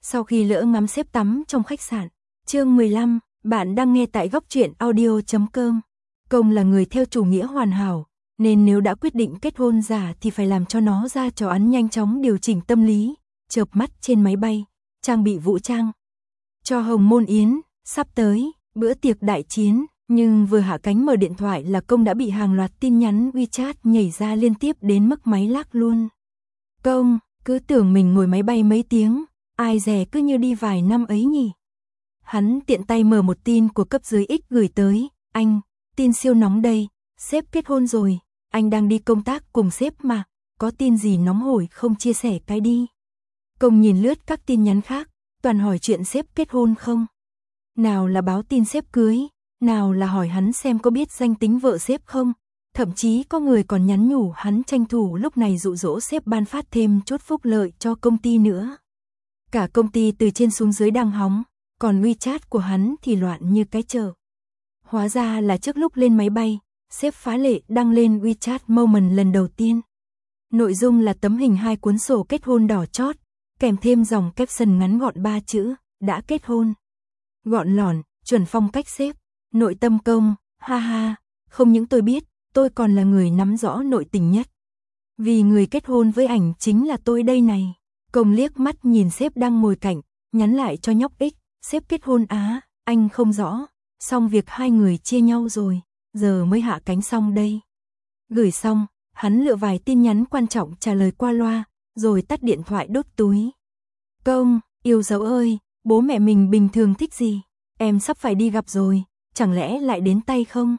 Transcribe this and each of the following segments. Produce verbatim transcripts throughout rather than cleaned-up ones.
Sau khi lỡ ngắm sếp tắm trong khách sạn. Chương mười lăm, bạn đang nghe tại góc truyện audio chấm com. Công là người theo chủ nghĩa hoàn hảo, nên nếu đã quyết định kết hôn giả thì phải làm cho nó ra trò ăn, nhanh chóng điều chỉnh tâm lý, chợp mắt trên máy bay, trang bị vũ trang. Cho hồng môn yến, sắp tới, bữa tiệc đại chiến, nhưng vừa hạ cánh mở điện thoại là Công đã bị hàng loạt tin nhắn WeChat nhảy ra liên tiếp đến mức máy lác luôn. Công, cứ tưởng mình ngồi máy bay mấy tiếng, ai dè cứ như đi vài năm ấy nhỉ. Hắn tiện tay mở một tin của cấp dưới X gửi tới, anh, tin siêu nóng đây, sếp kết hôn rồi, anh đang đi công tác cùng sếp mà, có tin gì nóng hổi không chia sẻ cái đi. Công nhìn lướt các tin nhắn khác, toàn hỏi chuyện sếp kết hôn không. Nào là báo tin sếp cưới, nào là hỏi hắn xem có biết danh tính vợ sếp không, thậm chí có người còn nhắn nhủ hắn tranh thủ lúc này dụ dỗ sếp ban phát thêm chút phúc lợi cho công ty nữa. Cả công ty từ trên xuống dưới đang hóng, còn WeChat của hắn thì loạn như cái chợ. Hóa ra là trước lúc lên máy bay, sếp phá lệ đăng lên WeChat Moment lần đầu tiên. Nội dung là tấm hình hai cuốn sổ kết hôn đỏ chót, kèm thêm dòng caption ngắn gọn ba chữ, đã kết hôn. Gọn lỏn, chuẩn phong cách sếp, nội tâm Công, ha ha, không những tôi biết, tôi còn là người nắm rõ nội tình nhất. Vì người kết hôn với ảnh chính là tôi đây này. Công liếc mắt nhìn sếp đang ngồi cạnh, nhắn lại cho nhóc X, sếp kết hôn á, anh không rõ, xong việc hai người chia nhau rồi, giờ mới hạ cánh xong đây. Gửi xong, hắn lựa vài tin nhắn quan trọng trả lời qua loa, rồi tắt điện thoại đốt túi. Công, yêu dấu ơi, bố mẹ mình bình thường thích gì? Em sắp phải đi gặp rồi, chẳng lẽ lại đến tay không?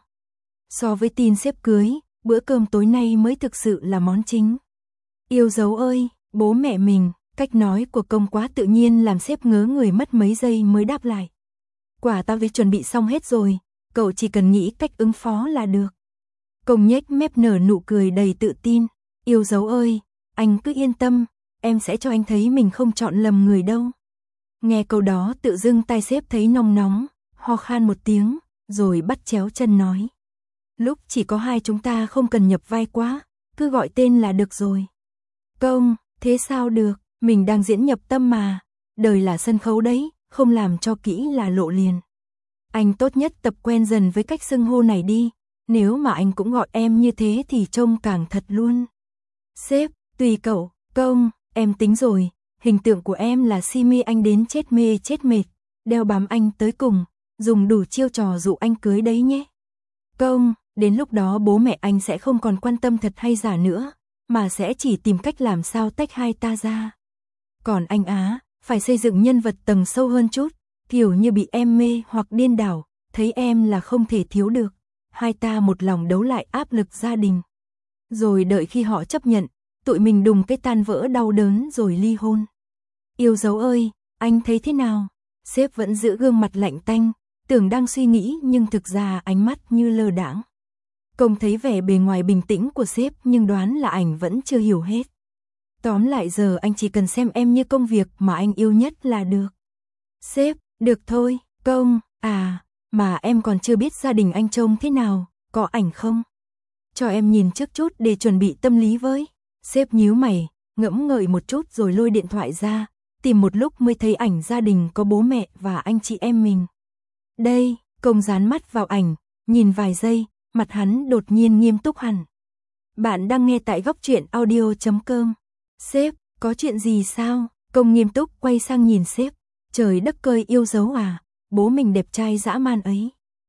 So với tin sếp cưới, bữa cơm tối nay mới thực sự là món chính. Yêu dấu ơi, bố mẹ mình, cách nói của Công quá tự nhiên làm sếp ngớ người mất mấy giây mới đáp lại. Quả tao với chuẩn bị xong hết rồi, cậu chỉ cần nghĩ cách ứng phó là được. Công nhếch mép nở nụ cười đầy tự tin. Yêu dấu ơi, anh cứ yên tâm, em sẽ cho anh thấy mình không chọn lầm người đâu. Nghe câu đó tự dưng tai sếp thấy nóng nóng, ho khan một tiếng, rồi bắt chéo chân nói. Lúc chỉ có hai chúng ta không cần nhập vai quá, cứ gọi tên là được rồi. Công, thế sao được, mình đang diễn nhập tâm mà, đời là sân khấu đấy, không làm cho kỹ là lộ liền. Anh tốt nhất tập quen dần với cách xưng hô này đi, nếu mà anh cũng gọi em như thế thì trông càng thật luôn. Sếp, tùy cậu. Công, em tính rồi, hình tượng của em là si mê anh đến chết mê chết mệt, đeo bám anh tới cùng, dùng đủ chiêu trò dụ anh cưới đấy nhé. Công, đến lúc đó bố mẹ anh sẽ không còn quan tâm thật hay giả nữa, mà sẽ chỉ tìm cách làm sao tách hai ta ra. Còn anh á, phải xây dựng nhân vật tầng sâu hơn chút, kiểu như bị em mê hoặc điên đảo, thấy em là không thể thiếu được, hai ta một lòng đấu lại áp lực gia đình. Rồi đợi khi họ chấp nhận, tụi mình đùng cái tan vỡ đau đớn rồi ly hôn. Yêu dấu ơi, anh thấy thế nào? Sếp vẫn giữ gương mặt lạnh tanh, tưởng đang suy nghĩ nhưng thực ra ánh mắt như lơ đãng. Công thấy vẻ bề ngoài bình tĩnh của sếp nhưng đoán là ảnh vẫn chưa hiểu hết. Tóm lại giờ anh chỉ cần xem em như công việc mà anh yêu nhất là được. Sếp, được thôi. Công, à, mà em còn chưa biết gia đình anh trông thế nào, có ảnh không? Cho em nhìn trước chút để chuẩn bị tâm lý với. Sếp nhíu mày, ngẫm ngợi một chút rồi lôi điện thoại ra, tìm một lúc mới thấy ảnh gia đình có bố mẹ và anh chị em mình. Đây, Công dán mắt vào ảnh, nhìn vài giây, mặt hắn đột nhiên nghiêm túc hẳn. Bạn đang nghe tại góc truyện audio chấm com. Sếp, có chuyện gì sao? Công nghiêm túc quay sang nhìn sếp. Trời đất ơi, yêu dấu à, bố mình đẹp trai dã man ấy.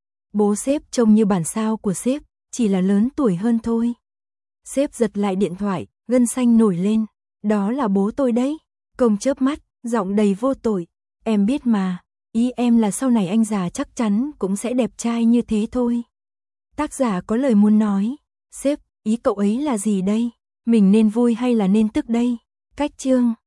Bố sếp trông như bản sao của sếp, chỉ là lớn tuổi hơn thôi. Sếp giật lại điện thoại, gân xanh nổi lên. Đó là bố tôi đấy. Công chớp mắt, giọng đầy vô tội. Em biết mà, ý em là sau này anh già chắc chắn cũng sẽ đẹp trai như thế thôi. Tác giả có lời muốn nói. Sếp, ý cậu ấy là gì đây? Mình nên vui hay là nên tức đây? Cách chương.